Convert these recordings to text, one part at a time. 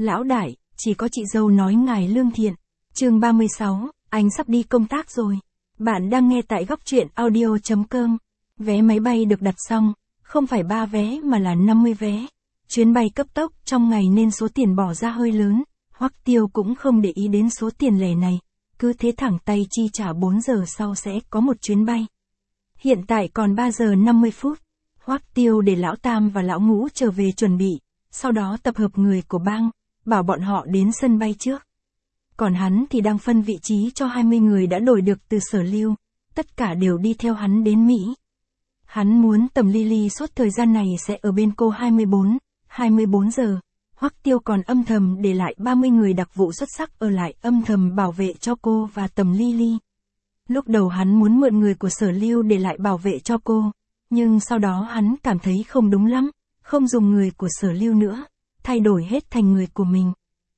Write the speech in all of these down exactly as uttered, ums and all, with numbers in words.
Lão đại, chỉ có chị dâu nói ngài lương thiện. Chương ba mươi sáu, anh sắp đi công tác rồi. Bạn đang nghe tại góc truyện audio chấm com. Vé máy bay được đặt xong, không phải ba vé mà là năm mươi vé. Chuyến bay cấp tốc trong ngày nên số tiền bỏ ra hơi lớn, Hoắc Tiêu cũng không để ý đến số tiền lẻ này, cứ thế thẳng tay chi trả bốn giờ sau sẽ có một chuyến bay. Hiện tại còn ba giờ năm mươi phút, Hoắc Tiêu để lão Tam và lão Ngũ trở về chuẩn bị, sau đó tập hợp người của bang, bảo bọn họ đến sân bay trước. Còn hắn thì đang phân vị trí cho hai mươi người đã đổi được từ Sở Lưu, tất cả đều đi theo hắn đến Mỹ. Hắn muốn Tầm Ly Ly suốt thời gian này sẽ ở bên cô hai mươi bốn, hai mươi bốn giờ. Hoắc Tiêu còn âm thầm để lại ba mươi người đặc vụ xuất sắc ở lại âm thầm bảo vệ cho cô và Tầm Ly Ly. Lúc đầu hắn muốn mượn người của Sở Lưu để lại bảo vệ cho cô, nhưng sau đó hắn cảm thấy không đúng lắm, không dùng người của Sở Lưu nữa, thay đổi hết thành người của mình.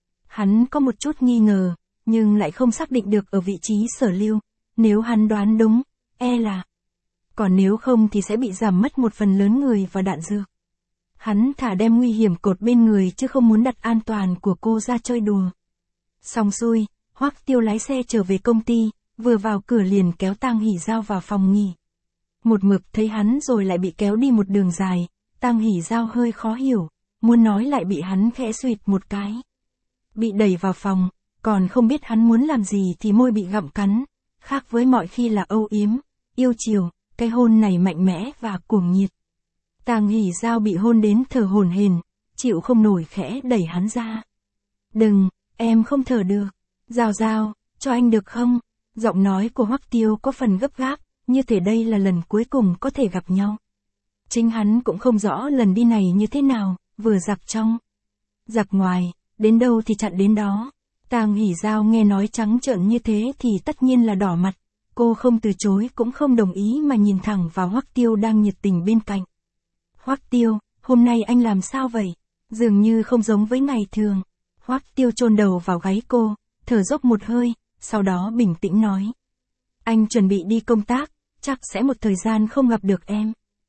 Hắn có một chút nghi ngờ, nhưng lại không xác định được ở vị trí Sở Lưu, nếu hắn đoán đúng, e là. Còn nếu không thì sẽ bị giảm mất một phần lớn người và đạn dược. Hắn thả đem nguy hiểm cột bên người chứ không muốn đặt an toàn của cô ra chơi đùa. Xong xuôi, Hoắc Tiêu lái xe trở về công ty, vừa vào cửa liền kéo Tang Hỷ Giao vào phòng nghỉ. Một mực thấy hắn rồi lại bị kéo đi một đường dài, Tang Hỷ Giao hơi khó hiểu, muốn nói lại bị hắn khẽ suyệt một cái. Bị đẩy vào phòng, còn không biết hắn muốn làm gì thì môi bị gặm cắn, khác với mọi khi là âu yếm, yêu chiều, cái hôn này mạnh mẽ và cuồng nhiệt. Tang Hỷ Giao bị hôn đến thở hổn hển, chịu không nổi khẽ đẩy hắn ra. Đừng, em không thở được. Giao Giao, cho anh được không? Giọng nói của Hoắc Tiêu có phần gấp gáp, như thể đây là lần cuối cùng có thể gặp nhau. Chính hắn cũng không rõ lần đi này như thế nào, vừa giặc trong, giặc ngoài, đến đâu thì chặn đến đó. Tang Hỷ Giao nghe nói trắng trợn như thế thì tất nhiên là đỏ mặt, cô không từ chối cũng không đồng ý mà nhìn thẳng vào Hoắc Tiêu đang nhiệt tình bên cạnh. Hoắc Tiêu, hôm nay anh làm sao vậy? Dường như không giống với ngày thường. Hoắc Tiêu chôn đầu vào gáy cô, thở dốc một hơi, sau đó bình tĩnh nói. Anh chuẩn bị đi công tác, chắc sẽ một thời gian không gặp được em.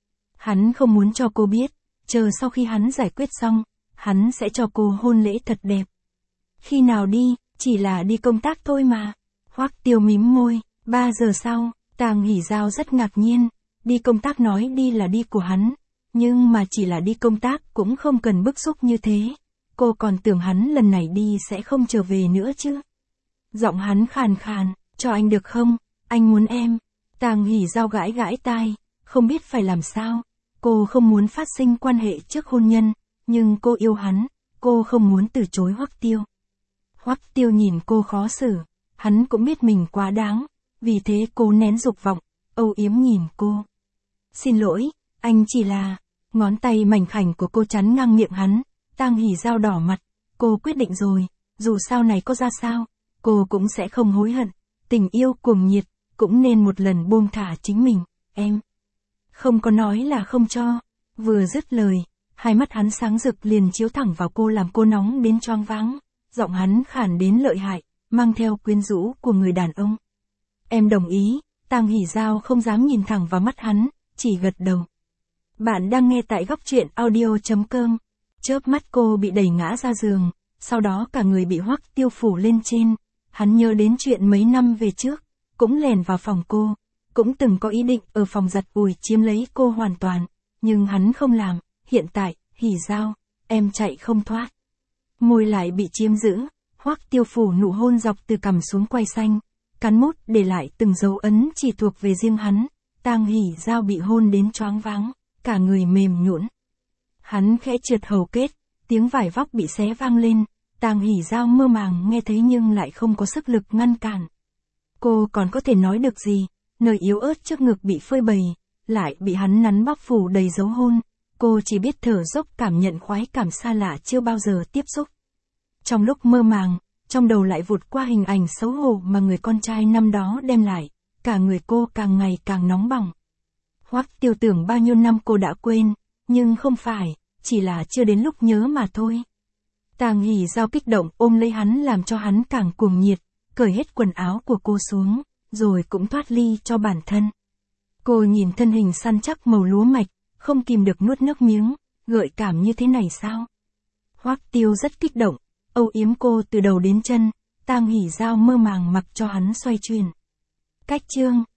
Hắn không muốn cho cô biết, chờ sau khi hắn giải quyết xong, hắn sẽ cho cô hôn lễ thật đẹp. Khi nào đi, chỉ là đi công tác thôi mà. Hoắc Tiêu mím môi, ba giờ sau, Tang Hỷ Giao rất ngạc nhiên, đi công tác nói đi là đi của hắn. Nhưng mà chỉ là đi công tác cũng không cần bức xúc như thế. Cô còn tưởng hắn lần này đi sẽ không trở về nữa chứ. Giọng hắn khàn khàn, cho anh được không? Anh muốn em. Tang Hỷ Giao gãi gãi tai, không biết phải làm sao. Cô không muốn phát sinh quan hệ trước hôn nhân, nhưng cô yêu hắn, cô không muốn từ chối Hoắc Tiêu. Hoắc Tiêu nhìn cô khó xử, hắn cũng biết mình quá đáng, vì thế cô nén dục vọng, âu yếm nhìn cô. Xin lỗi, anh chỉ là... Ngón tay mảnh khảnh của cô chắn ngang miệng hắn, Tang Hỷ Giao đỏ mặt, cô quyết định rồi, dù sau này có ra sao, cô cũng sẽ không hối hận, tình yêu cuồng nhiệt, cũng nên một lần buông thả chính mình, em. Không có nói là không cho, vừa dứt lời, hai mắt hắn sáng rực liền chiếu thẳng vào cô làm cô nóng đến choáng váng, giọng hắn khản đến lợi hại, mang theo quyến rũ của người đàn ông. Em đồng ý, Tang Hỷ Giao không dám nhìn thẳng vào mắt hắn, chỉ gật đầu. Bạn đang nghe tại góc truyện audio chấm com. Chớp mắt cô bị đẩy ngã ra giường, sau đó cả người bị Hoắc Tiêu phủ lên trên. Hắn nhớ đến chuyện mấy năm về trước, cũng lèn vào phòng cô, cũng từng có ý định ở phòng giặt ủi chiếm lấy cô hoàn toàn, nhưng hắn không làm. Hiện tại, Hỷ Giao, em chạy không thoát. Môi lại bị chiếm giữ, Hoắc Tiêu phủ nụ hôn dọc từ cằm xuống quai xanh, cắn mút để lại từng dấu ấn chỉ thuộc về riêng hắn. Tang Hỷ Giao bị hôn đến choáng váng, cả người mềm nhũn. Hắn khẽ trượt hầu kết, tiếng vải vóc bị xé vang lên, Tang Hỷ Giao mơ màng nghe thấy nhưng lại không có sức lực ngăn cản. Cô còn có thể nói được gì, nơi yếu ớt trước ngực bị phơi bày, lại bị hắn nắn bóp phủ đầy dấu hôn, cô chỉ biết thở dốc cảm nhận khoái cảm xa lạ chưa bao giờ tiếp xúc. Trong lúc mơ màng, trong đầu lại vụt qua hình ảnh xấu hổ mà người con trai năm đó đem lại, cả người cô càng ngày càng nóng bỏng. Hoắc Tiêu tưởng bao nhiêu năm cô đã quên, nhưng không phải, chỉ là chưa đến lúc nhớ mà thôi. Tang Hỷ Giao kích động ôm lấy hắn làm cho hắn càng cuồng nhiệt, cởi hết quần áo của cô xuống, rồi cũng thoát ly cho bản thân. Cô nhìn thân hình săn chắc màu lúa mạch, không kìm được nuốt nước miếng, gợi cảm như thế này sao? Hoắc Tiêu rất kích động, âu yếm cô từ đầu đến chân, Tang Hỷ Giao mơ màng mặc cho hắn xoay chuyển. Cách chương